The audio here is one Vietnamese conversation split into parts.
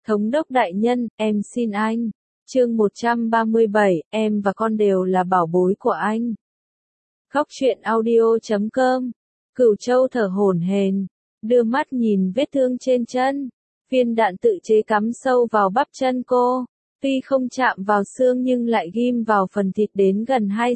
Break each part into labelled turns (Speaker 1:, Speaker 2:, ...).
Speaker 1: Thống đốc đại nhân, em xin anh. Chương 137, em và con đều là bảo bối của anh. Góc truyện audio.com. Cửu Châu thở hổn hển, đưa mắt nhìn vết thương trên chân. Viên đạn tự chế cắm sâu vào bắp chân cô, tuy không chạm vào xương nhưng lại ghim vào phần thịt đến gần 2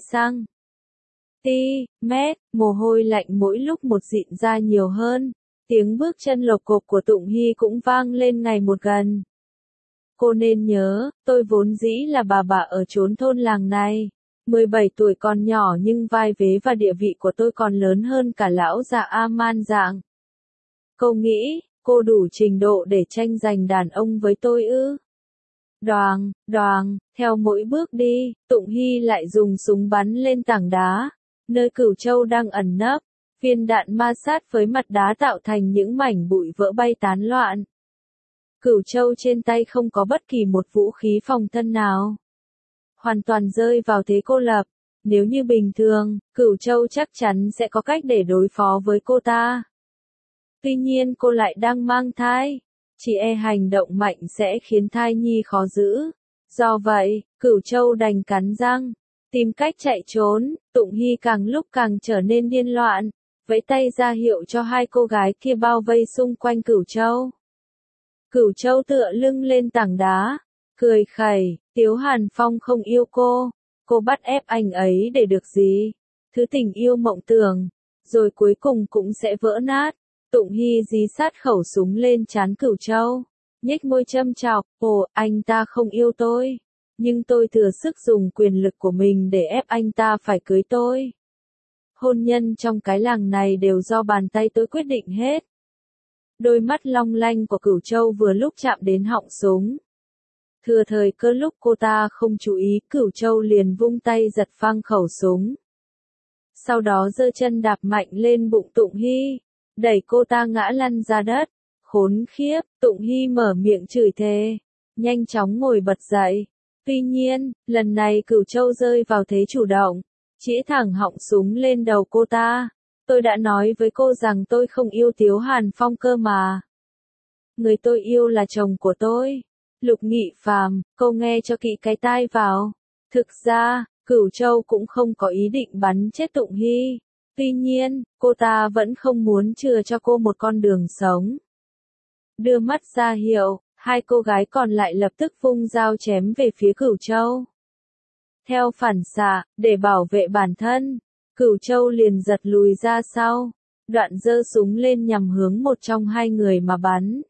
Speaker 1: cm, mồ hôi lạnh mỗi lúc một dịn ra nhiều hơn. Tiếng bước chân lộc cộc của Tụng Hy cũng vang lên ngày một gần. Cô nên nhớ, tôi vốn dĩ là bà ở chốn thôn làng này. 17 tuổi còn nhỏ nhưng vai vế và địa vị của tôi còn lớn hơn cả lão già A-man dạng. Cô nghĩ, cô đủ trình độ để tranh giành đàn ông với tôi ư? Đoàng, đoàng, theo mỗi bước đi, Tụng Hy lại dùng súng bắn lên tảng đá, nơi Cửu Châu đang ẩn nấp. Viên đạn ma sát với mặt đá tạo thành những mảnh bụi vỡ bay tán loạn. Cửu Châu trên tay không có bất kỳ một vũ khí phòng thân nào. Hoàn toàn rơi vào thế cô lập. Nếu như bình thường, Cửu Châu chắc chắn sẽ có cách để đối phó với cô ta. Tuy nhiên cô lại đang mang thai. Chỉ e hành động mạnh sẽ khiến thai nhi khó giữ. Do vậy, Cửu Châu đành cắn răng, tìm cách chạy trốn. Tụng Hy càng lúc càng trở nên điên loạn, vẫy tay ra hiệu cho hai cô gái kia bao vây xung quanh Cửu Châu. Cửu Châu tựa lưng lên tảng đá, cười khẩy, Tiếu Hàn Phong không yêu cô bắt ép anh ấy để được gì? Thứ tình yêu mộng tưởng, rồi cuối cùng cũng sẽ vỡ nát. Tụng Hy dí sát khẩu súng lên trán Cửu Châu, nhếch môi châm chọc, ồ, anh ta không yêu tôi, nhưng tôi thừa sức dùng quyền lực của mình để ép anh ta phải cưới tôi. Hôn nhân trong cái làng này đều do bàn tay tôi quyết định hết. Đôi mắt long lanh của Cửu Châu vừa lúc chạm đến họng súng. Thừa thời cơ lúc cô ta không chú ý, Cửu Châu liền vung tay giật phăng khẩu súng. Sau đó giơ chân đạp mạnh lên bụng Tụng Hy, đẩy cô ta ngã lăn ra đất. Khốn khiếp, Tụng Hy mở miệng chửi thề, nhanh chóng ngồi bật dậy. Tuy nhiên, lần này Cửu Châu rơi vào thế chủ động, chĩa thẳng họng súng lên đầu cô ta. Tôi đã nói với cô rằng tôi không yêu Tiếu Hàn Phong cơ mà. Người tôi yêu là chồng của tôi. Lục Nghị Phàm, cô nghe cho kỹ cái tai vào. Thực ra, Cửu Châu cũng không có ý định bắn chết Tụng Hy. Tuy nhiên, cô ta vẫn không muốn chừa cho cô một con đường sống. Đưa mắt ra hiệu, hai cô gái còn lại lập tức vung dao chém về phía Cửu Châu. Theo phản xạ, để bảo vệ bản thân, Cửu Châu liền giật lùi ra sau, đoạn giơ súng lên nhằm hướng một trong hai người mà bắn.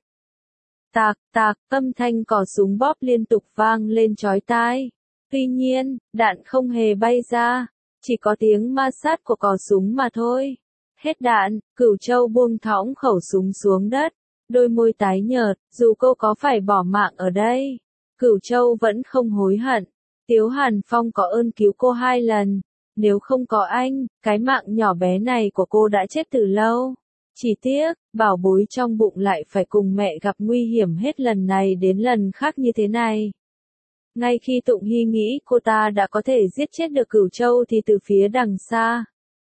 Speaker 1: Tạc, tạc, âm thanh cò súng bóp liên tục vang lên chói tai. Tuy nhiên, đạn không hề bay ra, chỉ có tiếng ma sát của cò súng mà thôi. Hết đạn, Cửu Châu buông thõng khẩu súng xuống đất, đôi môi tái nhợt, dù cô có phải bỏ mạng ở đây, Cửu Châu vẫn không hối hận. Tiếu Hàn Phong có ơn cứu cô 2 lần, nếu không có anh, cái mạng nhỏ bé này của cô đã chết từ lâu. Chỉ tiếc, bảo bối trong bụng lại phải cùng mẹ gặp nguy hiểm hết lần này đến lần khác như thế này. Ngay khi Tụng Hy nghĩ cô ta đã có thể giết chết được Cửu Châu thì từ phía đằng xa,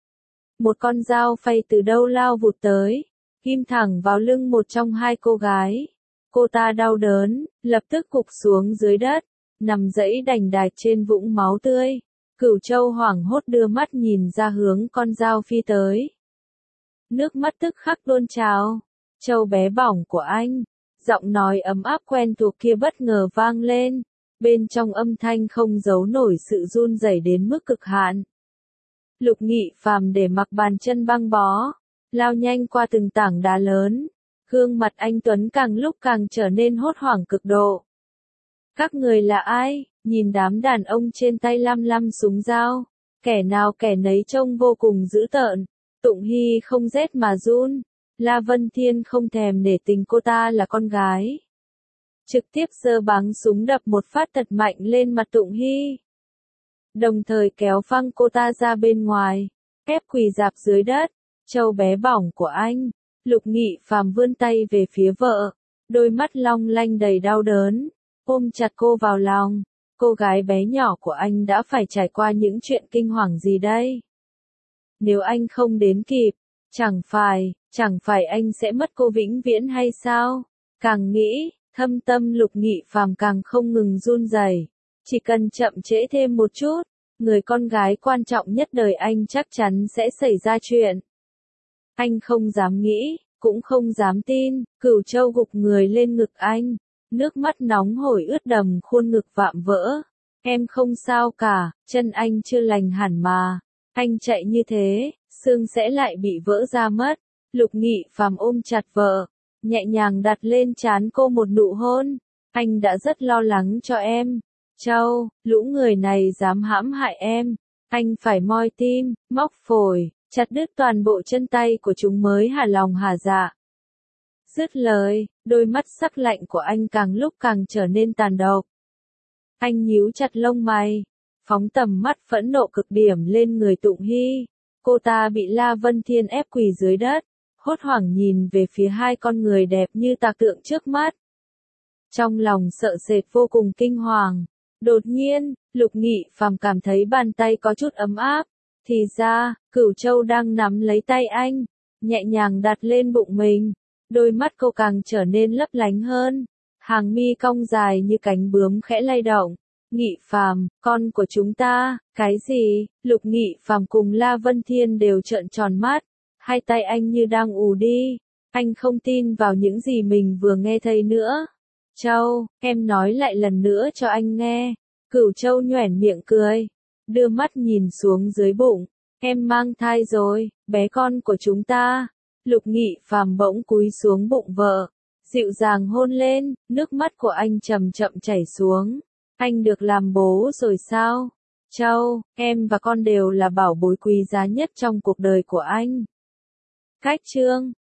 Speaker 1: một con dao phay từ đâu lao vụt tới, ghim thẳng vào lưng một trong hai cô gái. Cô ta đau đớn, lập tức gục xuống dưới đất, nằm dẫy đành đạch trên vũng máu tươi. Cửu Châu hoảng hốt đưa mắt nhìn ra hướng con dao phi tới. Nước mắt tức khắc tuôn trào. Châu bé bỏng của anh, giọng nói ấm áp quen thuộc kia bất ngờ vang lên, bên trong âm thanh không giấu nổi sự run rẩy đến mức cực hạn. Lục Nghị Phàm để mặc bàn chân băng bó, lao nhanh qua từng tảng đá lớn, gương mặt anh Tuấn càng lúc càng trở nên hốt hoảng cực độ. Các người là ai? Nhìn đám đàn ông trên tay lăm súng dao, kẻ nào kẻ nấy trông vô cùng dữ tợn. Tụng Hy không rét mà run, La Vân Thiên không thèm nể tình cô ta là con gái. Trực tiếp giơ báng súng đập một phát thật mạnh lên mặt Tụng Hy, đồng thời kéo phăng cô ta ra bên ngoài, ép quỳ rạp dưới đất. Châu bé bỏng của anh, Lục Nghị Phàm vươn tay về phía vợ, đôi mắt long lanh đầy đau đớn, ôm chặt cô vào lòng. Cô gái bé nhỏ của anh đã phải trải qua những chuyện kinh hoàng gì đây? Nếu anh không đến kịp, chẳng phải anh sẽ mất cô vĩnh viễn hay sao? Càng nghĩ, Thâm tâm Lục Nghị Phàm càng không ngừng run rẩy. Chỉ cần chậm trễ thêm một chút, người con gái quan trọng nhất đời anh chắc chắn sẽ xảy ra chuyện. Anh không dám nghĩ, cũng không dám tin. Cửu Châu gục người lên ngực anh, nước mắt nóng hổi ướt đầm khuôn ngực vạm vỡ. Em không sao cả, chân anh chưa lành hẳn mà. Anh chạy như thế, xương sẽ lại bị vỡ ra mất. Lục Nghị Phàm ôm chặt vợ, nhẹ nhàng đặt lên trán cô một nụ hôn. Anh đã rất lo lắng cho em. Châu, lũ người này dám hãm hại em. Anh phải moi tim, móc phổi, chặt đứt toàn bộ chân tay của chúng mới hả lòng hả dạ. Dứt lời, đôi mắt sắc lạnh của anh càng lúc càng trở nên tàn độc. Anh nhíu chặt lông mày, phóng tầm mắt phẫn nộ cực điểm lên người Tụng Hy. Cô ta bị La Vân Thiên ép quỳ dưới đất, hốt hoảng nhìn về phía hai con người đẹp như tạc tượng trước mắt. Trong lòng sợ sệt vô cùng kinh hoàng. Đột nhiên, Lục Nghị Phàm cảm thấy bàn tay có chút ấm áp. Thì ra, Cửu Châu đang nắm lấy tay anh, nhẹ nhàng đặt lên bụng mình. Đôi mắt cô càng trở nên lấp lánh hơn. Hàng mi cong dài như cánh bướm khẽ lay động. Nghị Phàm, con của chúng ta, cái gì? Lục Nghị Phàm cùng La Vân Thiên đều trợn tròn mắt. Hai tay anh như đang ù đi. Anh không tin vào những gì mình vừa nghe thấy nữa. Châu, em nói lại lần nữa cho anh nghe. Cửu Châu nhoẻn miệng cười, đưa mắt nhìn xuống dưới bụng. Em mang thai rồi, bé con của chúng ta. Lục Nghị Phàm bỗng cúi xuống bụng vợ, dịu dàng hôn lên, nước mắt của anh chậm chậm chảy xuống. Anh được làm bố rồi sao? Châu, em và con đều là bảo bối quý giá nhất trong cuộc đời của anh. Cách chương